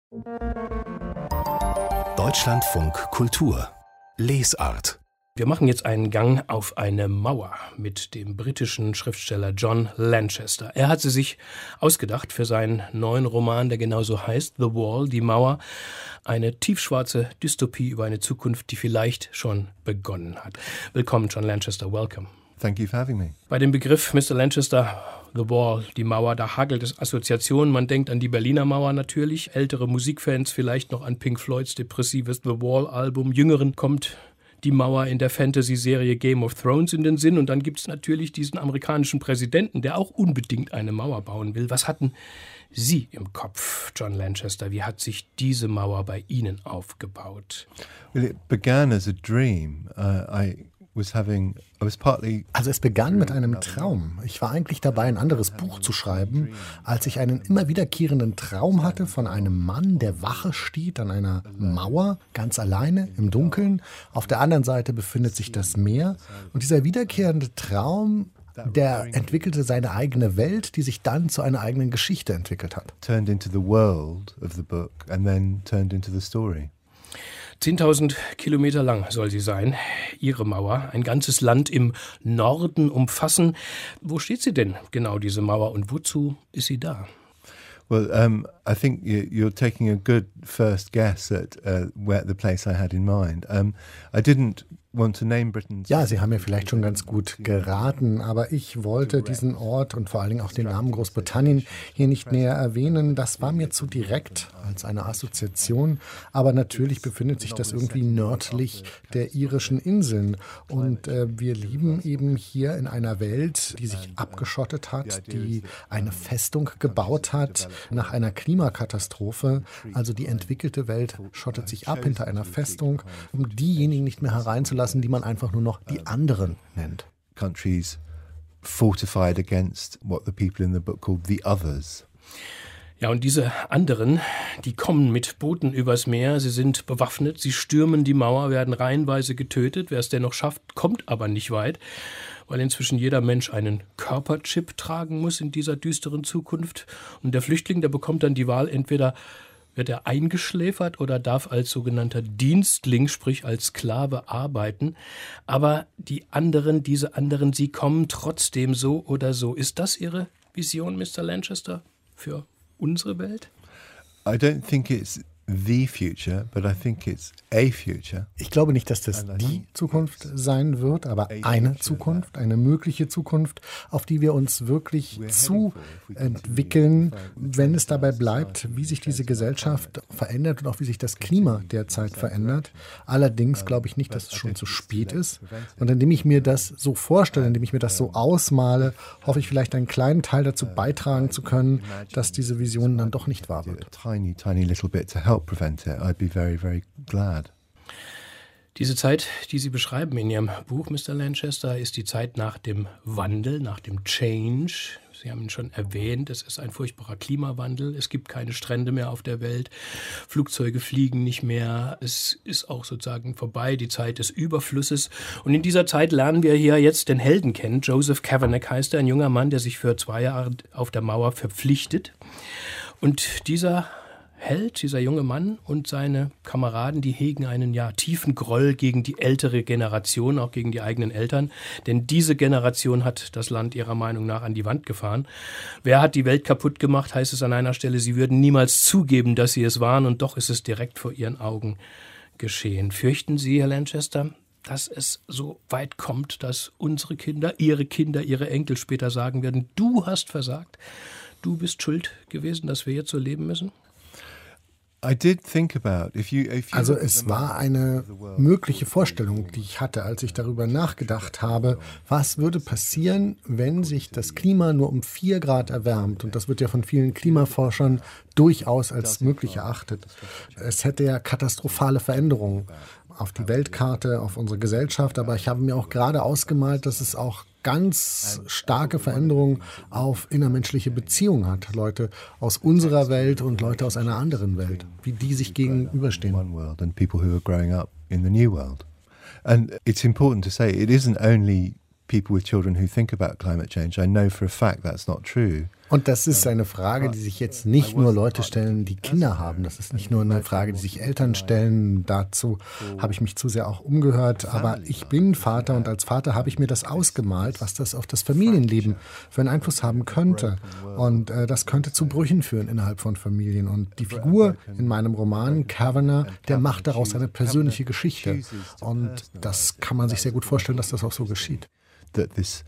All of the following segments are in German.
Deutschlandfunk Kultur Lesart. Wir machen jetzt einen Gang auf eine Mauer mit dem britischen Schriftsteller John Lanchester. Er hat sie sich ausgedacht für seinen neuen Roman, der genauso heißt, The Wall, die Mauer. Eine tiefschwarze Dystopie über eine Zukunft, die vielleicht schon begonnen hat. Willkommen, John Lanchester, welcome. Thank you for having me. Bei dem Begriff Mr. Lanchester, The Wall, die Mauer, da hagelt es Assoziationen. Man denkt an die Berliner Mauer natürlich, ältere Musikfans vielleicht noch an Pink Floyds depressives The Wall-Album. Jüngeren kommt die Mauer in der Fantasy-Serie Game of Thrones in den Sinn. Und dann gibt es natürlich diesen amerikanischen Präsidenten, der auch unbedingt eine Mauer bauen will. Was hatten Sie im Kopf, John Lanchester? Wie hat sich diese Mauer bei Ihnen aufgebaut? Well, it began as a dream. Also es begann mit einem Traum. Ich war eigentlich dabei, ein anderes Buch zu schreiben, als ich einen immer wiederkehrenden Traum hatte von einem Mann, der Wache steht an einer Mauer, ganz alleine im Dunkeln. Auf der anderen Seite befindet sich das Meer. Und dieser wiederkehrende Traum, der entwickelte seine eigene Welt, die sich dann zu einer eigenen Geschichte entwickelt hat. Turned into the world of the book and then turned into the story. 10.000 Kilometer lang soll sie sein, Ihre Mauer, ein ganzes Land im Norden umfassen. Wo steht sie denn genau, diese Mauer, und wozu ist sie da? Well, I think you're taking a good first guess at where the place I had in mind. I didn't want to name Britain's. Ja, Sie haben ja vielleicht schon ganz gut geraten, aber ich wollte diesen Ort und vor allen Dingen auch den Namen Großbritannien hier nicht näher erwähnen. Das war mir zu direkt als eine Assoziation, aber natürlich befindet sich das irgendwie nördlich der irischen Inseln und wir leben eben hier in einer Welt, die sich abgeschottet hat, die eine Festung gebaut hat nach einer Klimakatastrophe. Also die entwickelte Welt schottet sich ab hinter einer Festung, um diejenigen nicht mehr hereinzulassen, die man einfach nur noch die anderen nennt. Countries fortified against what the people in the book called the others. Ja, und diese anderen, die kommen mit Booten übers Meer, sie sind bewaffnet, sie stürmen die Mauer, werden reihenweise getötet. Wer es dennoch schafft, kommt aber nicht weit, weil inzwischen jeder Mensch einen Körperchip tragen muss in dieser düsteren Zukunft. Und der Flüchtling, der bekommt dann die Wahl, entweder wird er eingeschläfert oder darf als sogenannter Dienstling, sprich als Sklave, arbeiten. Aber die anderen, diese anderen, sie kommen trotzdem so oder so. Ist das Ihre Vision, Mr. Lanchester, für unsere Welt? I don't think it's the future, but I think it's a future. Ich glaube nicht, dass das die Zukunft sein wird, aber eine Zukunft, eine mögliche Zukunft, auf die wir uns wirklich zu entwickeln, wenn es dabei bleibt, wie sich diese Gesellschaft verändert und auch wie sich das Klima derzeit verändert. Allerdings glaube ich nicht, dass es schon zu spät ist. Und indem ich mir das so vorstelle, indem ich mir das so ausmale, hoffe ich vielleicht einen kleinen Teil dazu beitragen zu können, dass diese Vision dann doch nicht wahr wird. Tiny little bit to help prevent it. I'd be very, very glad. Diese Zeit, die Sie beschreiben in Ihrem Buch, Mr. Lanchester, ist die Zeit nach dem Wandel, nach dem Change. Sie haben ihn schon erwähnt, es ist ein furchtbarer Klimawandel. Es gibt keine Strände mehr auf der Welt. Flugzeuge fliegen nicht mehr. Es ist auch sozusagen vorbei, die Zeit des Überflusses. Und in dieser Zeit lernen wir hier jetzt den Helden kennen. Joseph Kavanagh heißt er, ein junger Mann, der sich für 2 Jahre auf der Mauer verpflichtet. Und dieser Held, dieser junge Mann und seine Kameraden, die hegen einen tiefen Groll gegen die ältere Generation, auch gegen die eigenen Eltern. Denn diese Generation hat das Land ihrer Meinung nach an die Wand gefahren. Wer hat die Welt kaputt gemacht, heißt es an einer Stelle. Sie würden niemals zugeben, dass sie es waren, und doch ist es direkt vor ihren Augen geschehen. Fürchten Sie, Herr Lanchester, dass es so weit kommt, dass unsere Kinder, Ihre Enkel später sagen werden, du hast versagt, du bist schuld gewesen, dass wir jetzt so leben müssen? Also es war eine mögliche Vorstellung, die ich hatte, als ich darüber nachgedacht habe, was würde passieren, wenn sich das Klima nur um 4 Grad erwärmt. Und das wird ja von vielen Klimaforschern durchaus als möglich erachtet. Es hätte ja katastrophale Veränderungen auf die Weltkarte, auf unsere Gesellschaft. Aber ich habe mir auch gerade ausgemalt, dass es auch ganz starke Veränderungen auf innermenschliche Beziehungen hat. Leute aus unserer Welt und Leute aus einer anderen Welt, wie die sich gegenüberstehen. And it's important to say, it isn't only people with children who think about climate change. I know for a fact that's not true. Und das ist eine Frage, die sich jetzt nicht nur Leute stellen, die Kinder haben. Das ist nicht nur eine Frage, die sich Eltern stellen. Dazu habe ich mich zu sehr auch umgehört. Aber ich bin Vater und als Vater habe ich mir das ausgemalt, was das auf das Familienleben für einen Einfluss haben könnte. Und das könnte zu Brüchen führen innerhalb von Familien. Und die Figur in meinem Roman, Kavanagh, der macht daraus eine persönliche Geschichte. Und das kann man sich sehr gut vorstellen, dass das auch so geschieht. That this,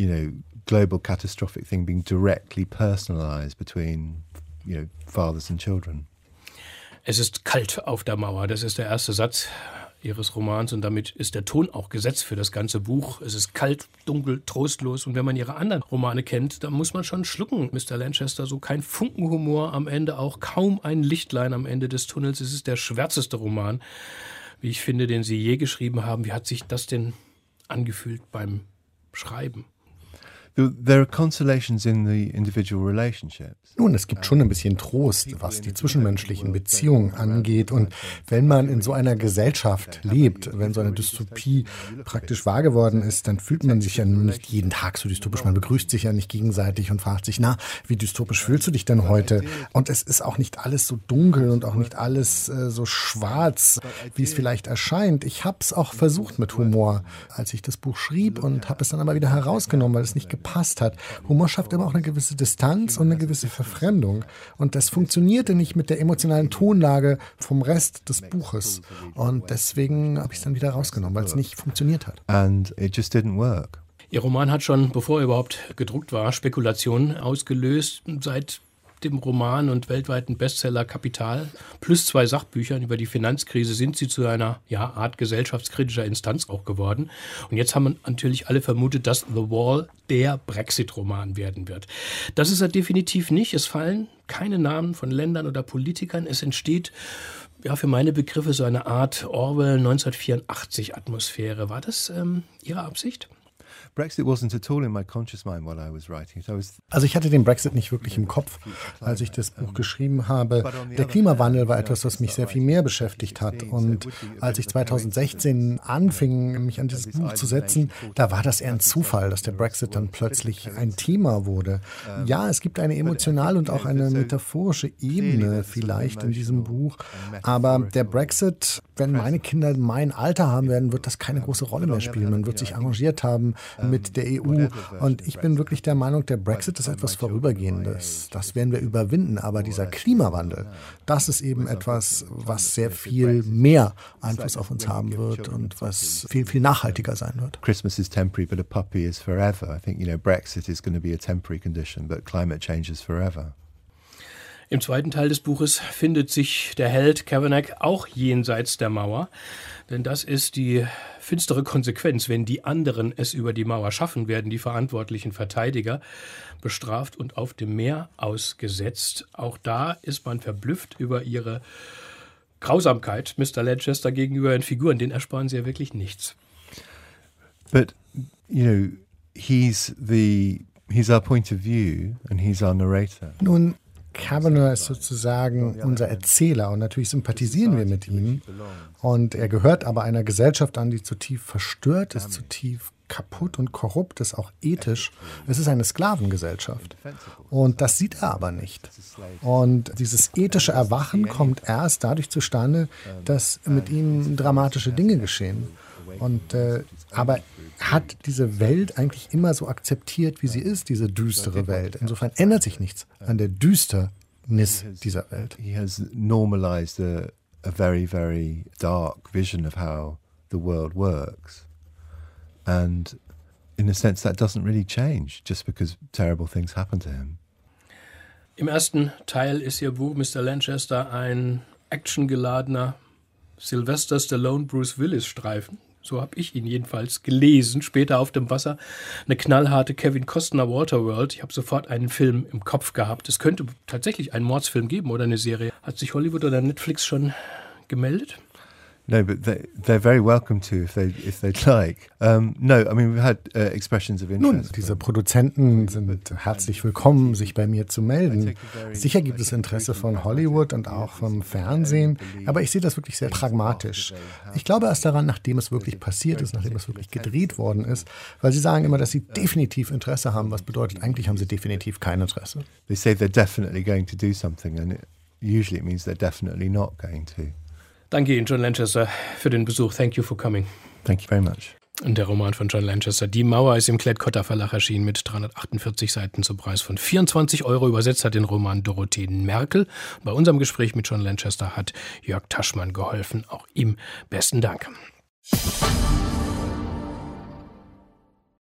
global catastrophic thing being directly personalized between, fathers and children. Es ist kalt auf der Mauer. Das ist der erste Satz Ihres Romans und damit ist der Ton auch gesetzt für das ganze Buch. Es ist kalt, dunkel, trostlos und wenn man Ihre anderen Romane kennt, dann muss man schon schlucken, Mr. Lanchester. So kein Funken Humor am Ende, auch kaum ein Lichtlein am Ende des Tunnels. Es ist der schwärzeste Roman, wie ich finde, den Sie je geschrieben haben. Wie hat sich das denn angefühlt beim Schreiben? There are consolations in the individual relationships. Nun, es gibt schon ein bisschen Trost, was die zwischenmenschlichen Beziehungen angeht. Und wenn man in so einer Gesellschaft lebt, wenn so eine Dystopie praktisch wahr geworden ist, dann fühlt man sich ja nicht jeden Tag so dystopisch. Man begrüßt sich ja nicht gegenseitig und fragt sich, wie dystopisch fühlst du dich denn heute? Und es ist auch nicht alles so dunkel und auch nicht alles so schwarz, wie es vielleicht erscheint. Ich habe es auch versucht mit Humor, als ich das Buch schrieb und habe es dann aber wieder herausgenommen, weil es nicht gepasst hat. Humor schafft immer auch eine gewisse Distanz und eine gewisse Verfremdung. Und das funktionierte nicht mit der emotionalen Tonlage vom Rest des Buches. Und deswegen habe ich es dann wieder rausgenommen, weil es nicht funktioniert hat. And it just didn't work. Ihr Roman hat schon, bevor er überhaupt gedruckt war, Spekulationen ausgelöst. Seit dem Roman und weltweiten Bestseller Kapital plus 2 Sachbüchern über die Finanzkrise sind Sie zu einer Art gesellschaftskritischer Instanz auch geworden. Und jetzt haben natürlich alle vermutet, dass The Wall der Brexit-Roman werden wird. Das ist er definitiv nicht. Es fallen keine Namen von Ländern oder Politikern. Es entsteht für meine Begriffe so eine Art Orwell 1984-Atmosphäre. War das Ihre Absicht? Brexit wasn't at all in my conscious mind while I was writing it. Also ich hatte den Brexit nicht wirklich im Kopf, als ich das Buch geschrieben habe. Der Klimawandel war etwas, was mich sehr viel mehr beschäftigt hat. Und als ich 2016 anfing, mich an dieses Buch zu setzen, da war das eher ein Zufall, dass der Brexit dann plötzlich ein Thema wurde. Ja, es gibt eine emotionale und auch eine metaphorische Ebene vielleicht in diesem Buch. Aber der Brexit, wenn meine Kinder mein Alter haben werden, wird das keine große Rolle mehr spielen. Man wird sich arrangiert haben mit der EU. Und ich bin wirklich der Meinung, der Brexit ist etwas Vorübergehendes. Das werden wir überwinden. Aber dieser Klimawandel, das ist eben etwas, was sehr viel mehr Einfluss auf uns haben wird und was viel, viel nachhaltiger sein wird. Christmas is temporary, but a puppy is forever. I think, Brexit is going to be a temporary condition, but climate change is forever. Im zweiten Teil des Buches findet sich der Held Kavanagh auch jenseits der Mauer. Denn das ist die finstere Konsequenz. Wenn die anderen es über die Mauer schaffen, werden die verantwortlichen Verteidiger bestraft und auf dem Meer ausgesetzt. Auch da ist man verblüfft über ihre Grausamkeit, Mr. Lanchester, gegenüber den Figuren. Den ersparen sie ja wirklich nichts. But, he's our point of view and he's our narrator. Nun, Kavanagh ist sozusagen unser Erzähler und natürlich sympathisieren wir mit ihm. Und er gehört aber einer Gesellschaft an, die zutiefst verstört ist, zutiefst kaputt und korrupt ist, auch ethisch. Es ist eine Sklavengesellschaft. Und das sieht er aber nicht. Und dieses ethische Erwachen kommt erst dadurch zustande, dass mit ihm dramatische Dinge geschehen. Aber hat diese Welt eigentlich immer so akzeptiert, wie sie ist, diese düstere Welt. Insofern ändert sich nichts an der Düsternis dieser Welt. He has normalized a very, very dark vision of how the world works. And in a sense that doesn't really change just because terrible things happen to him. Im ersten Teil ist Ihr Buch, Mr. Lanchester, ein actiongeladener Sylvester Stallone, Bruce Willis-Streifen. So habe ich ihn jedenfalls gelesen. Später auf dem Wasser eine knallharte Kevin Costner Waterworld. Ich habe sofort einen Film im Kopf gehabt. Es könnte tatsächlich einen Mordsfilm geben oder eine Serie. Hat sich Hollywood oder Netflix schon gemeldet? No, but they're very welcome to if they'd like. No, I mean, we've had expressions of interest. Nun, diese Produzenten sind herzlich willkommen, sich bei mir zu melden. Sicher gibt es Interesse von Hollywood und auch vom Fernsehen, aber ich sehe das wirklich sehr pragmatisch. Ich glaube erst daran, nachdem es wirklich passiert ist, nachdem es wirklich gedreht worden ist, weil sie sagen immer, dass sie definitiv Interesse haben, was bedeutet, eigentlich haben sie definitiv kein Interesse. They say they're definitely going to do something, and usually it means they're definitely not going to. Danke Ihnen, John Lanchester, für den Besuch. Thank you for coming. Thank you very much. Und der Roman von John Lanchester, Die Mauer, ist im Klett-Cotta Verlag erschienen mit 348 Seiten zum Preis von 24 €. Übersetzt hat den Roman Dorothee Merkel. Bei unserem Gespräch mit John Lanchester hat Jörg Taschmann geholfen. Auch ihm besten Dank.